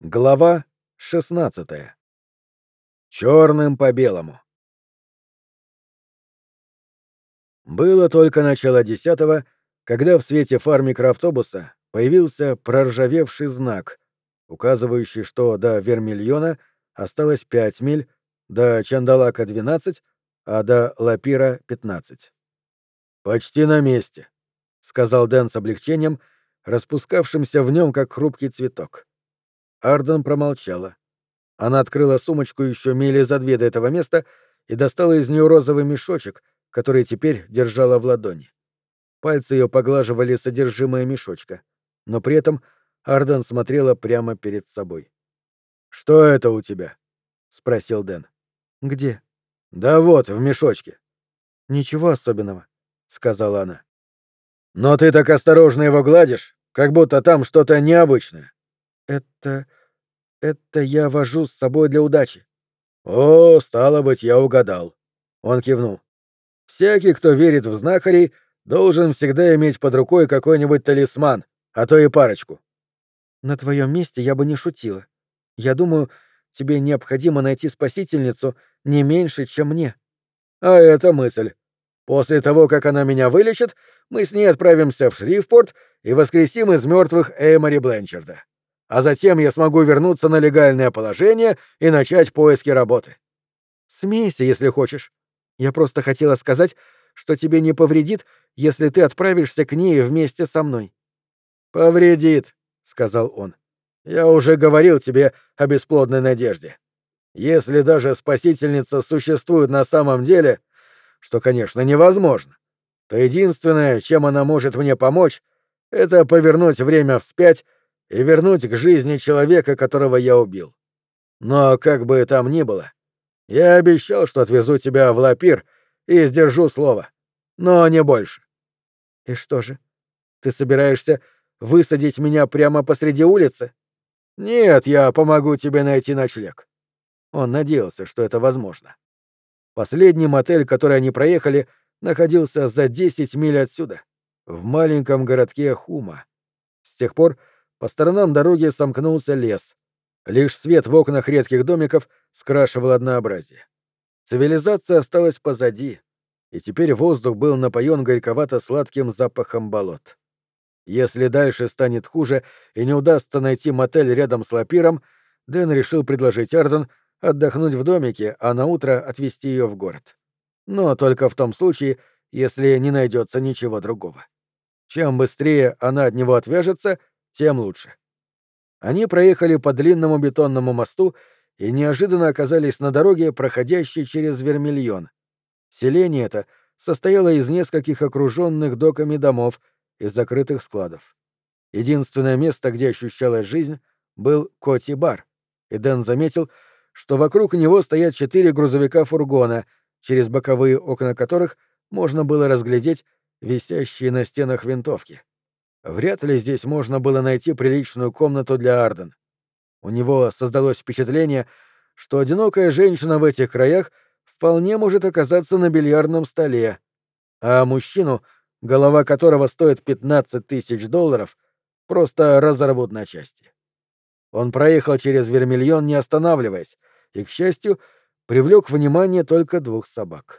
Глава 16. Черным по белому. Было только начало 10-го, когда в свете фар микроавтобуса появился проржавевший знак, указывающий, что до Вермильона осталось 5 миль, до Чандалака 12, а до Лапира 15. «Почти на месте», — сказал Дэн с облегчением, распускавшимся в нем как хрупкий цветок. Арден промолчала. Она открыла сумочку еще мили за 2 до этого места и достала из нее розовый мешочек, который теперь держала в ладони. Пальцы ее поглаживали содержимое мешочка, но при этом Арден смотрела прямо перед собой. «Что это у тебя?» — спросил Дэн. «Где?» «Да вот, в мешочке». «Ничего особенного», — сказала она. «Но ты так осторожно его гладишь, как будто там что-то необычное». «Это я вожу с собой для удачи». «О, стало быть, я угадал». Он кивнул. «Всякий, кто верит в знахарей, должен всегда иметь под рукой какой-нибудь талисман, а то и парочку». «На твоем месте я бы не шутила. Я думаю, тебе необходимо найти спасительницу не меньше, чем мне». «А это мысль. После того, как она меня вылечит, мы с ней отправимся в Шрифпорт и воскресим из мертвых Эймори Бленчарда. А затем я смогу вернуться на легальное положение и начать поиски работы». «Смейся, если хочешь. Я просто хотела сказать, что тебе не повредит, если ты отправишься к ней вместе со мной». «Повредит», — сказал он. «Я уже говорил тебе о бесплодной надежде. Если даже спасительница существует на самом деле, что, конечно, невозможно, то единственное, чем она может мне помочь, это повернуть время вспять и вернуть к жизни человека, которого я убил. Но как бы там ни было, я обещал, что отвезу тебя в Лапир и сдержу слово. Но не больше». «И что же, ты собираешься высадить меня прямо посреди улицы?» «Нет, я помогу тебе найти ночлег». Он надеялся, что это возможно. Последний мотель, который они проехали, находился за 10 миль отсюда, в маленьком городке Хума. С тех пор по сторонам дороги сомкнулся лес. Лишь свет в окнах редких домиков скрашивал однообразие. Цивилизация осталась позади, и теперь воздух был напоен горьковато-сладким запахом болот. Если дальше станет хуже и не удастся найти мотель рядом с Лапиром, Дэн решил предложить Арден отдохнуть в домике, а наутро отвезти ее в город. Но только в том случае, если не найдется ничего другого. Чем быстрее она от него отвяжется, тем лучше. Они проехали по длинному бетонному мосту и неожиданно оказались на дороге, проходящей через Вермильон. Селение это состояло из нескольких окруженных доками домов и закрытых складов. Единственное место, где ощущалась жизнь, был Коти-бар, и Дэн заметил, что вокруг него стоят 4 грузовика-фургона, через боковые окна которых можно было разглядеть висящие на стенах винтовки. Вряд ли здесь можно было найти приличную комнату для Арден. У него создалось впечатление, что одинокая женщина в этих краях вполне может оказаться на бильярдном столе, а мужчину, голова которого стоит $15 000, просто разорвут на части. Он проехал через Вермильон, не останавливаясь, и, к счастью, привлек внимание только 2 собак.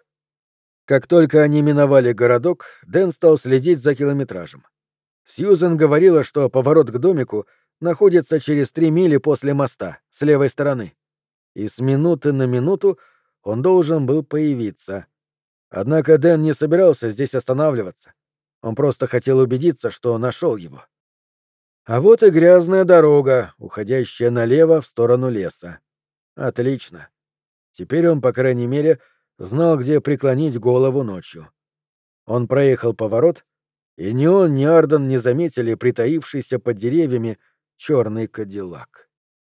Как только они миновали городок, Дэн стал следить за километражем. Сьюзен говорила, что поворот к домику находится через 3 мили после моста, с левой стороны. И с минуты на минуту он должен был появиться. Однако Дэн не собирался здесь останавливаться. Он просто хотел убедиться, что нашел его. А вот и грязная дорога, уходящая налево в сторону леса. Отлично. Теперь он, по крайней мере, знал, где преклонить голову ночью. Он проехал поворот, и ни он, ни Арден не заметили притаившийся под деревьями черный кадиллак.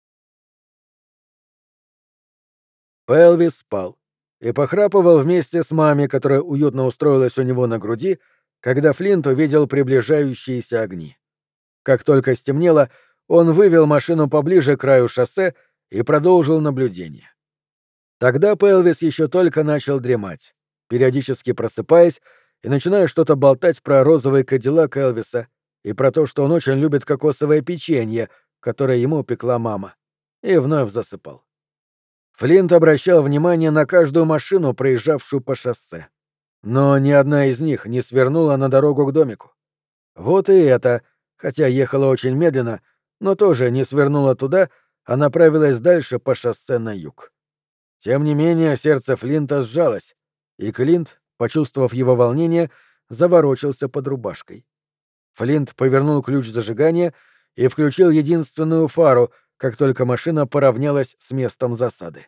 Пелвис спал и похрапывал вместе с мамой, которая уютно устроилась у него на груди, когда Флинт увидел приближающиеся огни. Как только стемнело, он вывел машину поближе к краю шоссе и продолжил наблюдение. Тогда Пелвис еще только начал дремать, периодически просыпаясь и начиная что-то болтать про розовый кадиллак Элвиса и про то, что он очень любит кокосовое печенье, которое ему пекла мама. и вновь засыпал. Флинт обращал внимание на каждую машину, проезжавшую по шоссе. Но ни одна из них не свернула на дорогу к домику. Вот и это, хотя ехала очень медленно, но тоже не свернула туда, а направилась дальше по шоссе на юг. Тем не менее, сердце Флинта сжалось, и Клинт, почувствовав его волнение, заворочился под рубашкой. Флинт повернул ключ зажигания и включил единственную фару, как только машина поравнялась с местом засады.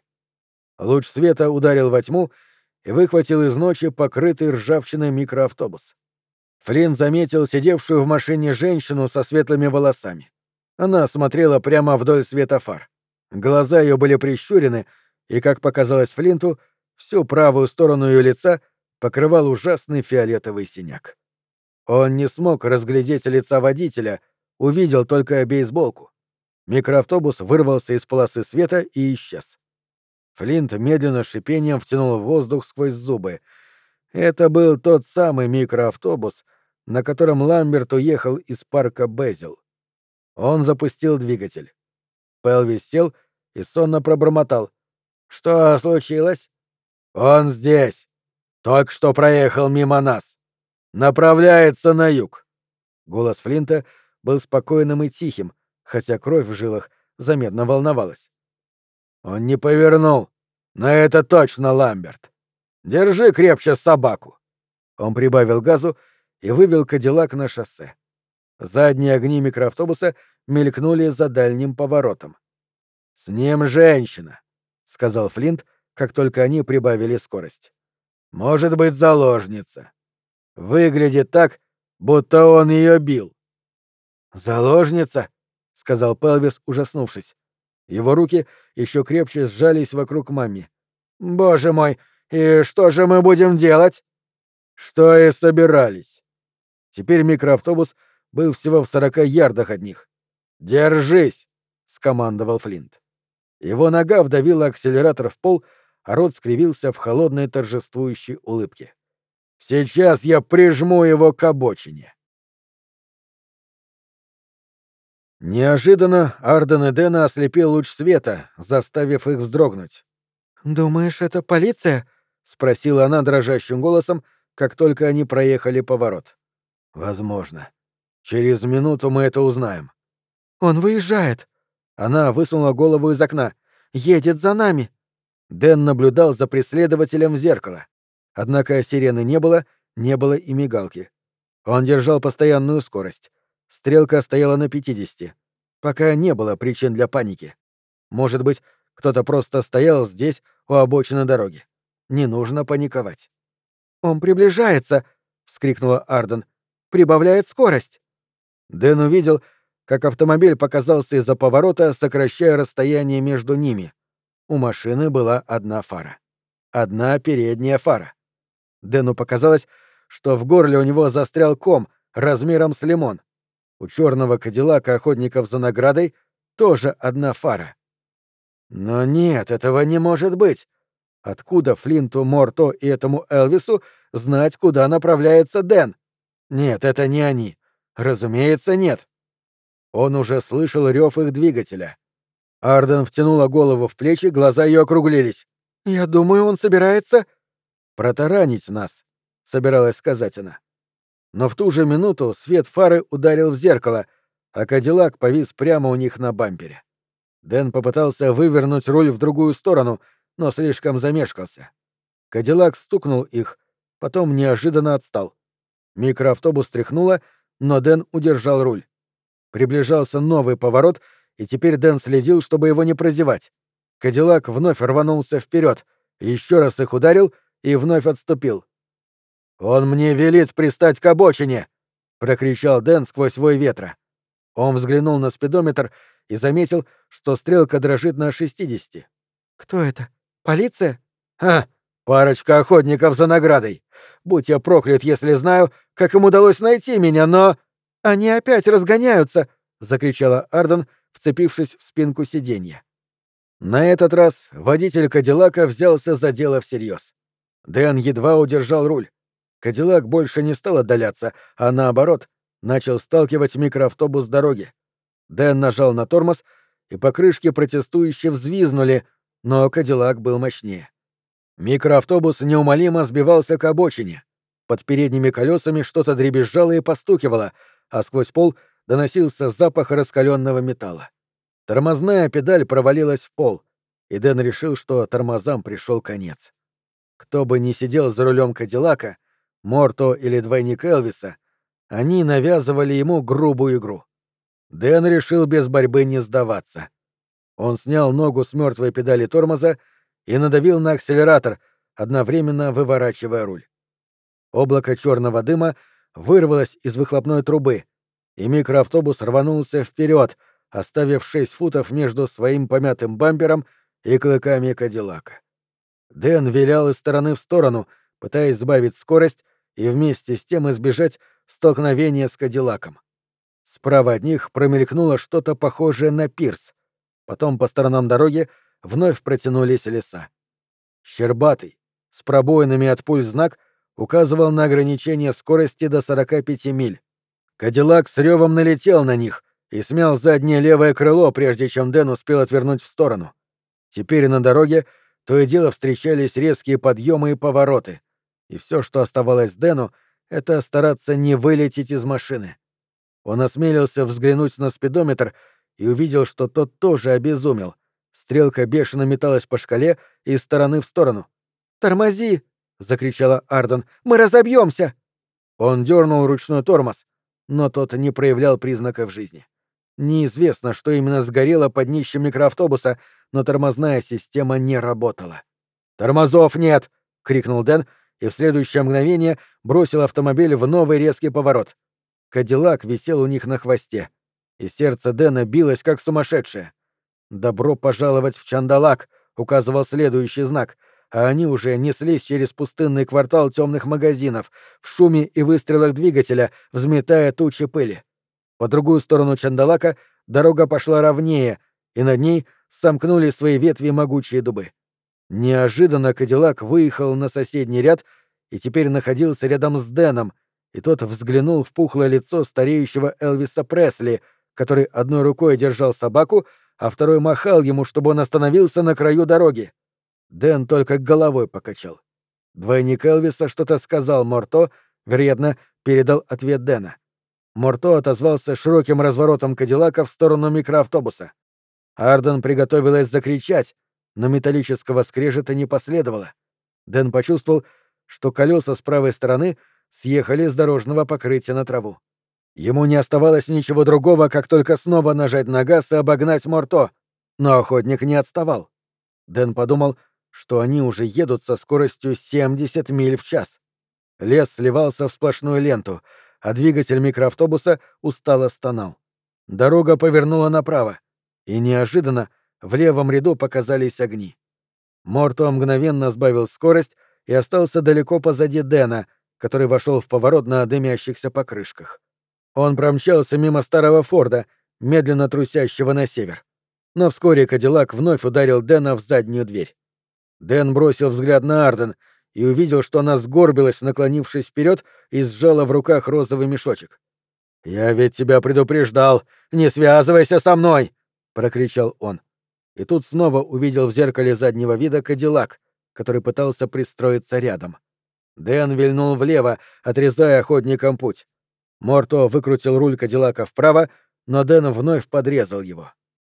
Луч света ударил во тьму и выхватил из ночи покрытый ржавчиной микроавтобус. Флинт заметил сидевшую в машине женщину со светлыми волосами. Она смотрела прямо вдоль света фар. Глаза ее были прищурены, и, как показалось Флинту, всю правую сторону ее лица покрывал ужасный фиолетовый синяк. Он не смог разглядеть лица водителя, увидел только бейсболку. Микроавтобус вырвался из полосы света и исчез. Флинт медленно с шипением втянул воздух сквозь зубы. Это был тот самый микроавтобус, на котором Ламберт уехал из парка Безил. Он запустил двигатель. Пелвис сел и сонно пробормотал. «Что случилось?» «Он здесь. Только что проехал мимо нас. Направляется на юг». Голос Флинта был спокойным и тихим, хотя кровь в жилах заметно волновалась. «Он не повернул. Но это точно Ламберт. Держи крепче собаку». Он прибавил газу и вывел Кадиллак на шоссе. Задние огни микроавтобуса мелькнули за дальним поворотом. «С ним женщина», — сказал Флинт, как только они прибавили скорость. «Может быть, заложница. Выглядит так, будто он ее бил». «Заложница?» — сказал Пелвис, ужаснувшись. Его руки еще крепче сжались вокруг мамми. «Боже мой, и что же мы будем делать?» «Что и собирались». Теперь микроавтобус был всего в 40 ярдах от них. «Держись!» — скомандовал Флинт. Его нога вдавила акселератор в пол, а рот скривился в холодной торжествующей улыбке. «Сейчас я прижму его к обочине». Неожиданно Арден и Дэна ослепил луч света, заставив их вздрогнуть. «Думаешь, это полиция?» — спросила она дрожащим голосом, как только они проехали поворот. «Возможно. Через минуту мы это узнаем». «Он выезжает». Она высунула голову из окна. «Едет за нами». Дэн наблюдал за преследователем в зеркало. Однако сирены не было и мигалки. Он держал постоянную скорость. Стрелка стояла на 50. Пока не было причин для паники. Может быть, кто-то просто стоял здесь, у обочины дороги. Не нужно паниковать. «Он приближается!» — вскрикнула Арден. «Прибавляет скорость!» Дэн увидел, как автомобиль показался из-за поворота, сокращая расстояние между ними. У машины была одна фара. Одна передняя фара. Дэну показалось, что в горле у него застрял ком размером с лимон. У черного кадиллака охотников за наградой тоже одна фара. Но нет, этого не может быть. Откуда Флинту, Морто и этому Элвису знать, куда направляется Дэн? Нет, это не они. Разумеется, нет. Он уже слышал рев их двигателя. Арден втянула голову в плечи, глаза ее округлились. «Я думаю, он собирается...» «Протаранить нас», — собиралась сказать она. Но в ту же минуту свет фары ударил в зеркало, а кадиллак повис прямо у них на бампере. Дэн попытался вывернуть руль в другую сторону, но слишком замешкался. Кадиллак стукнул их, потом неожиданно отстал. Микроавтобус тряхнуло, но Дэн удержал руль. Приближался новый поворот, и теперь Дэн следил, чтобы его не прозевать. Кадиллак вновь рванулся вперед, еще раз их ударил и вновь отступил. «Он мне велит пристать к обочине!» — прокричал Дэн сквозь вой ветра. Он взглянул на спидометр и заметил, что стрелка дрожит на 60. «Кто это? Полиция?» «Ха! Парочка охотников за наградой! Будь я проклят, если знаю, как им удалось найти меня, но...» «Они опять разгоняются!» — закричала Арден, вцепившись в спинку сиденья. На этот раз водитель Кадиллака взялся за дело всерьез. Дэн едва удержал руль. Кадиллак больше не стал отдаляться, а наоборот, начал сталкивать микроавтобус с дороги. Дэн нажал на тормоз, и покрышки протестующе взвизгнули, но Кадиллак был мощнее. Микроавтобус неумолимо сбивался к обочине. Под передними колесами что-то дребезжало и постукивало, а сквозь пол доносился запах раскаленного металла. Тормозная педаль провалилась в пол, и Дэн решил, что тормозам пришел конец. Кто бы ни сидел за рулем Кадиллака, Морто или двойник Элвиса, они навязывали ему грубую игру. Дэн решил без борьбы не сдаваться. Он снял ногу с мертвой педали тормоза и надавил на акселератор, одновременно выворачивая руль. Облако черного дыма вырвалось из выхлопной трубы, и микроавтобус рванулся вперед, оставив 6 футов между своим помятым бампером и клыками Кадиллака. Дэн вилял из стороны в сторону, пытаясь сбавить скорость и вместе с тем избежать столкновения с Кадиллаком. Справа от них промелькнуло что-то похожее на пирс. Потом по сторонам дороги вновь протянулись леса. Щербатый, с пробоинами от пуль знак указывал на ограничение скорости до 45 миль. Кадиллак с ревом налетел на них и смял заднее левое крыло, прежде чем Дэн успел отвернуть в сторону. Теперь на дороге то и дело встречались резкие подъемы и повороты, и все, что оставалось Дэну, это стараться не вылететь из машины. Он осмелился взглянуть на спидометр и увидел, что тот тоже обезумел. Стрелка бешено металась по шкале из стороны в сторону. «Тормози!» — закричала Арден. «Мы разобьемся!» Он дернул ручной тормоз, но тот не проявлял признаков жизни. Неизвестно, что именно сгорело под днищем микроавтобуса, но тормозная система не работала. «Тормозов нет!» — крикнул Дэн, и в следующее мгновение бросил автомобиль в новый резкий поворот. Кадиллак висел у них на хвосте, и сердце Дэна билось как сумасшедшее. «Добро пожаловать в Чандалак», — указывал следующий знак, а они уже неслись через пустынный квартал темных магазинов, в шуме и выстрелах двигателя, взметая тучи пыли. По другую сторону Чандалака дорога пошла ровнее, и над ней сомкнули свои ветви могучие дубы. Неожиданно Кадиллак выехал на соседний ряд и теперь находился рядом с Дэном, и тот взглянул в пухлое лицо стареющего Элвиса Пресли, который одной рукой держал собаку, а второй махал ему, чтобы он остановился на краю дороги. Дэн только головой покачал. Двойник Элвиса что-то сказал Морто, вероятно, передал ответ Дэна. Морто отозвался широким разворотом Кадиллака в сторону микроавтобуса. Арден приготовилась закричать, но металлического скрежета не последовало. Дэн почувствовал, что колеса с правой стороны съехали с дорожного покрытия на траву. Ему не оставалось ничего другого, как только снова нажать на газ и обогнать Морто, но охотник не отставал. Дэн подумал, что они уже едут со скоростью 70 миль в час. Лес сливался в сплошную ленту, а двигатель микроавтобуса устало стонал. Дорога повернула направо, и неожиданно в левом ряду показались огни. Морто мгновенно сбавил скорость и остался далеко позади Дэна, который вошел в поворот на дымящихся покрышках. Он промчался мимо старого Форда, медленно трусящего на север. Но вскоре Кадиллак вновь ударил Дэна в заднюю дверь. Дэн бросил взгляд на Арден и увидел, что она сгорбилась, наклонившись вперед, и сжала в руках розовый мешочек. «Я ведь тебя предупреждал! Не связывайся со мной!» — прокричал он. И тут снова увидел в зеркале заднего вида Кадиллак, который пытался пристроиться рядом. Дэн вильнул влево, отрезая охотникам путь. Морто выкрутил руль Кадиллака вправо, но Дэн вновь подрезал его.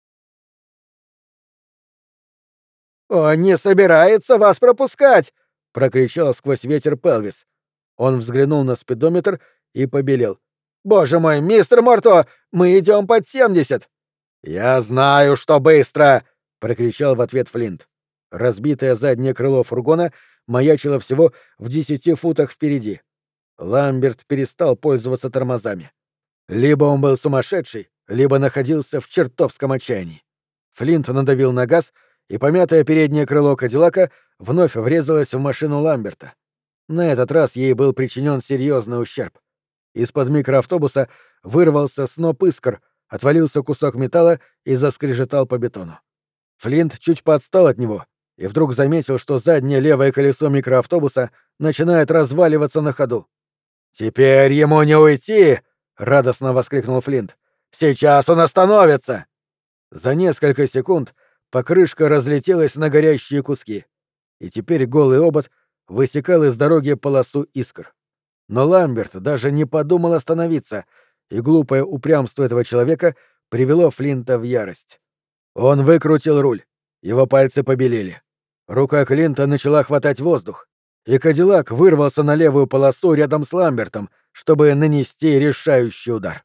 «Он не собирается вас пропускать!» — прокричал сквозь ветер Пелвис. Он взглянул на спидометр и побелел. «Боже мой, мистер Морто, мы идем под 70!» «Я знаю, что быстро!» — прокричал в ответ Флинт. Разбитое заднее крыло фургона маячило всего в 10 футах впереди. Ламберт перестал пользоваться тормозами. Либо он был сумасшедший, либо находился в чертовском отчаянии. Флинт надавил на газ, и помятое переднее крыло Кадиллака вновь врезалось в машину Ламберта. На этот раз ей был причинен серьезный ущерб. Из-под микроавтобуса вырвался сноп искр, отвалился кусок металла и заскрежетал по бетону. Флинт чуть поотстал от него и вдруг заметил, что заднее левое колесо микроавтобуса начинает разваливаться на ходу. «Теперь ему не уйти!» — радостно воскликнул Флинт. «Сейчас он остановится!» За несколько секунд покрышка разлетелась на горящие куски, и теперь голый обод высекал из дороги полосу искр. Но Ламберт даже не подумал остановиться, и глупое упрямство этого человека привело Флинта в ярость. Он выкрутил руль. Его пальцы побелели. Рука Клинта начала хватать воздух, и Кадиллак вырвался на левую полосу рядом с Ламбертом, чтобы нанести решающий удар.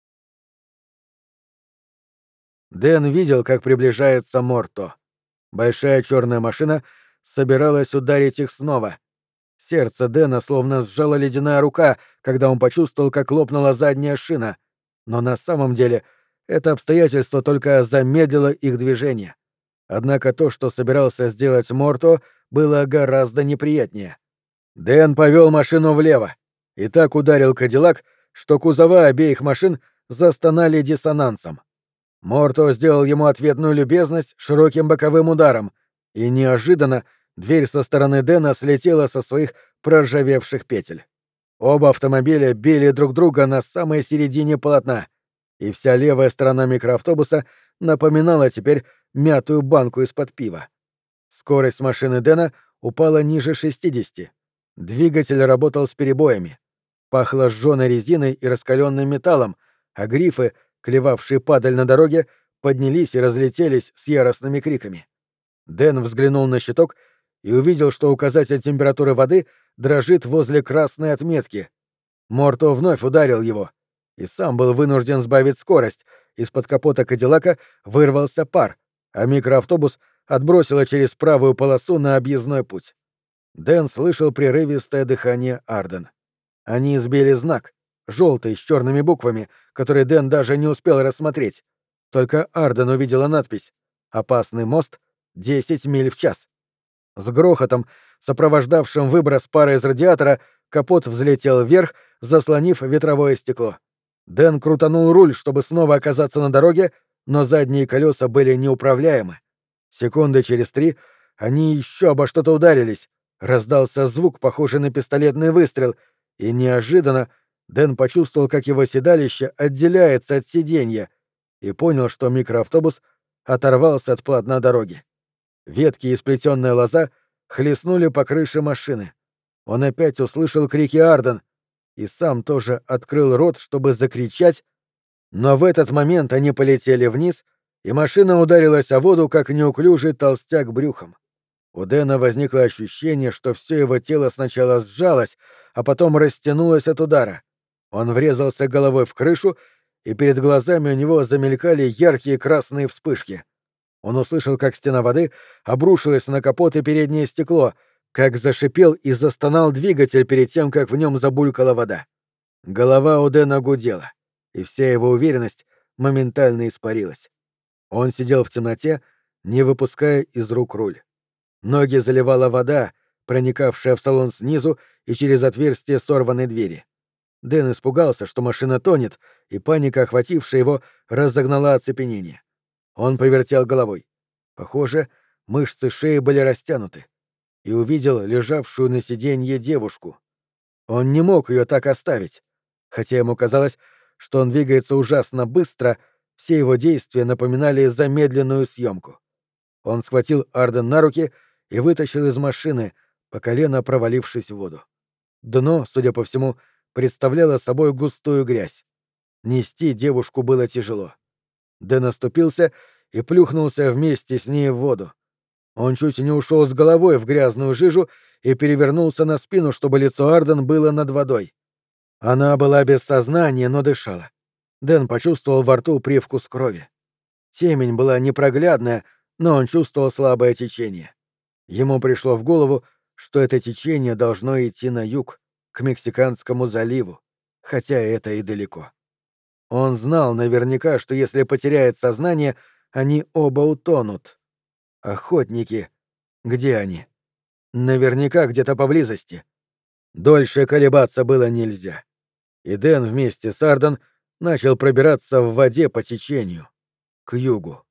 Дэн видел, как приближается Морто. Большая черная машина собиралась ударить их снова. Сердце Дэна словно сжала ледяная рука, когда он почувствовал, как лопнула задняя шина. Но на самом деле это обстоятельство только замедлило их движение. Однако то, что собирался сделать Морто, было гораздо неприятнее. Дэн повел машину влево и так ударил Кадиллак, что кузова обеих машин застонали диссонансом. Морто сделал ему ответную любезность широким боковым ударом, и неожиданно дверь со стороны Дэна слетела со своих проржавевших петель. Оба автомобиля били друг друга на самой середине полотна, и вся левая сторона микроавтобуса напоминала теперь мятую банку из-под пива. Скорость машины Дэна упала ниже 60. Двигатель работал с перебоями. Пахло сжёной резиной и раскаленным металлом, а грифы, клевавшие падаль на дороге, поднялись и разлетелись с яростными криками. Дэн взглянул на щиток и увидел, что указатель температуры воды дрожит возле красной отметки. Морто вновь ударил его, и сам был вынужден сбавить скорость. Из-под капота Кадиллака вырвался пар, а микроавтобус отбросило через правую полосу на объездной путь. Дэн слышал прерывистое дыхание Арден. Они сбили знак, желтый, с черными буквами, который Дэн даже не успел рассмотреть. Только Арден увидела надпись «Опасный мост, 10 миль в час». С грохотом, сопровождавшим выброс пара из радиатора, капот взлетел вверх, заслонив ветровое стекло. Дэн крутанул руль, чтобы снова оказаться на дороге, но задние колеса были неуправляемы. Секунды через 3 они еще обо что-то ударились. Раздался звук, похожий на пистолетный выстрел, и неожиданно Дэн почувствовал, как его седалище отделяется от сиденья, и понял, что микроавтобус оторвался от полотна дороги. Ветки и сплетенная лоза хлестнули по крыше машины. Он опять услышал крики Арден и сам тоже открыл рот, чтобы закричать, но в этот момент они полетели вниз, и машина ударилась о воду, как неуклюжий толстяк брюхом. У Дэна возникло ощущение, что все его тело сначала сжалось, а потом растянулось от удара. Он врезался головой в крышу, и перед глазами у него замелькали яркие красные вспышки. Он услышал, как стена воды обрушилась на капот и переднее стекло, как зашипел и застонал двигатель перед тем, как в нем забулькала вода. Голова у Дэна гудела, и вся его уверенность моментально испарилась. Он сидел в темноте, не выпуская из рук руль. Ноги заливала вода, проникавшая в салон снизу и через отверстие сорванной двери. Дэн испугался, что машина тонет, и паника, охватившая его, разогнала оцепенение. Он повертел головой. Похоже, мышцы шеи были растянуты. И увидел лежавшую на сиденье девушку. Он не мог ее так оставить. Хотя ему казалось, что он двигается ужасно быстро, все его действия напоминали замедленную съемку. Он схватил Арден на руки и вытащил из машины, по колено провалившись в воду. Дно, судя по всему, представляло собой густую грязь. Нести девушку было тяжело. Дэн оступился и плюхнулся вместе с ней в воду. Он чуть не ушел с головой в грязную жижу и перевернулся на спину, чтобы лицо Арден было над водой. Она была без сознания, но дышала. Дэн почувствовал во рту привкус крови. Темень была непроглядная, но он чувствовал слабое течение. Ему пришло в голову, что это течение должно идти на юг, к Мексиканскому заливу, хотя это и далеко. Он знал наверняка, что если потеряет сознание, они оба утонут. Охотники. Где они? Наверняка где-то поблизости. Дольше колебаться было нельзя. И Дэн вместе с Арден начал пробираться в воде по течению, к югу.